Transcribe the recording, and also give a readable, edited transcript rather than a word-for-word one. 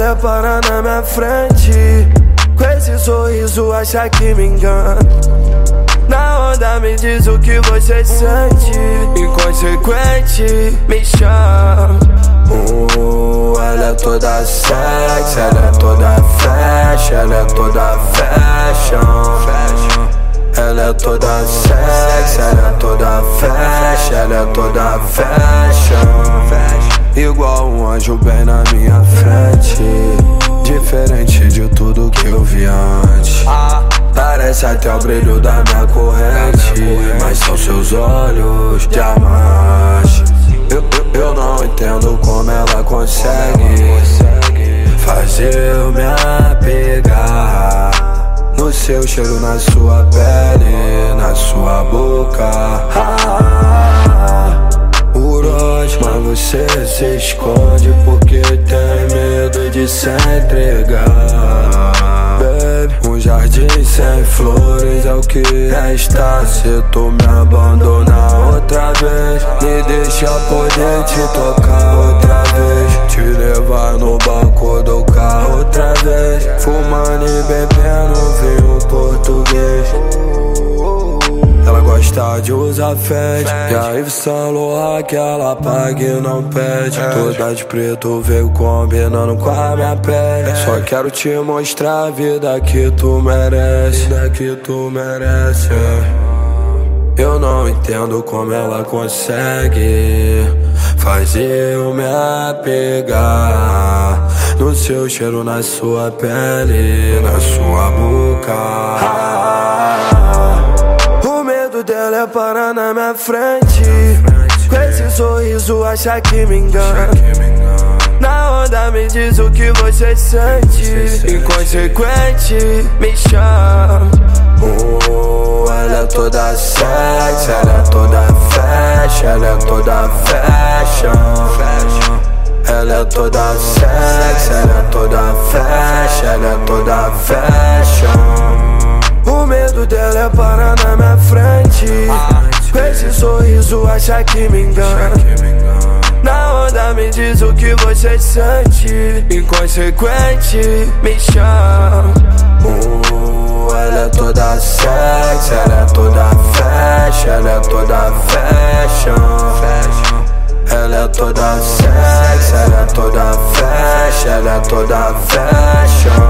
dela para na minha frente. Com esse sorriso acha que me engana. Na onda me diz o que você sente. Inconsequente, me chama. Ela é toda sexy, ela é toda fashion, ela é toda fashion. Ela é toda sexy, ela é toda fashion, ela é toda fashion. Igual um anjo bem na minha frente, diferente de tudo que eu vi antes. Parece até o brilho da minha corrente, mas são seus olhos diamantes. Eu não entendo como ela consegue fazer eu me apegar no seu cheiro, na sua pele, na sua boca. Por onde, mas você se esconde porque tem medo de se entregar. Baby, um jardim sem flores é o que resta. Se tu me abandonar outra vez, me deixa poder te tocar outra vez, te levar no banco do carro outra vez, fumando e bebendo vinho português. Ela gosta de usar fede, e a Yves Saint Laurent que ela paga e não pede. Toda de preto veio combinando com a minha pele. Só quero te mostrar a vida que tu merece, Eu não entendo como ela consegue fazer eu me apegar no seu cheiro, na sua pele, na sua boca. O medo dela é parar na minha frente. Com esse sorriso acha que me engana. Na onda me diz o que você sente. Inconsequente, me chama. Ela é toda sexy, ela é toda fashion, ela é toda fashion. Ela é toda sexy, ela é toda fashion, ela é toda fashion. O medo dela é parar na minha frente. Com esse sorriso acha que me engana. Na onda me diz o que você sente. Inconsequente, me chama. Ela é toda sexy, ela é toda fashion, ela é toda fashion. Ela é toda sexy, ela é toda fashion, ela é toda fashion.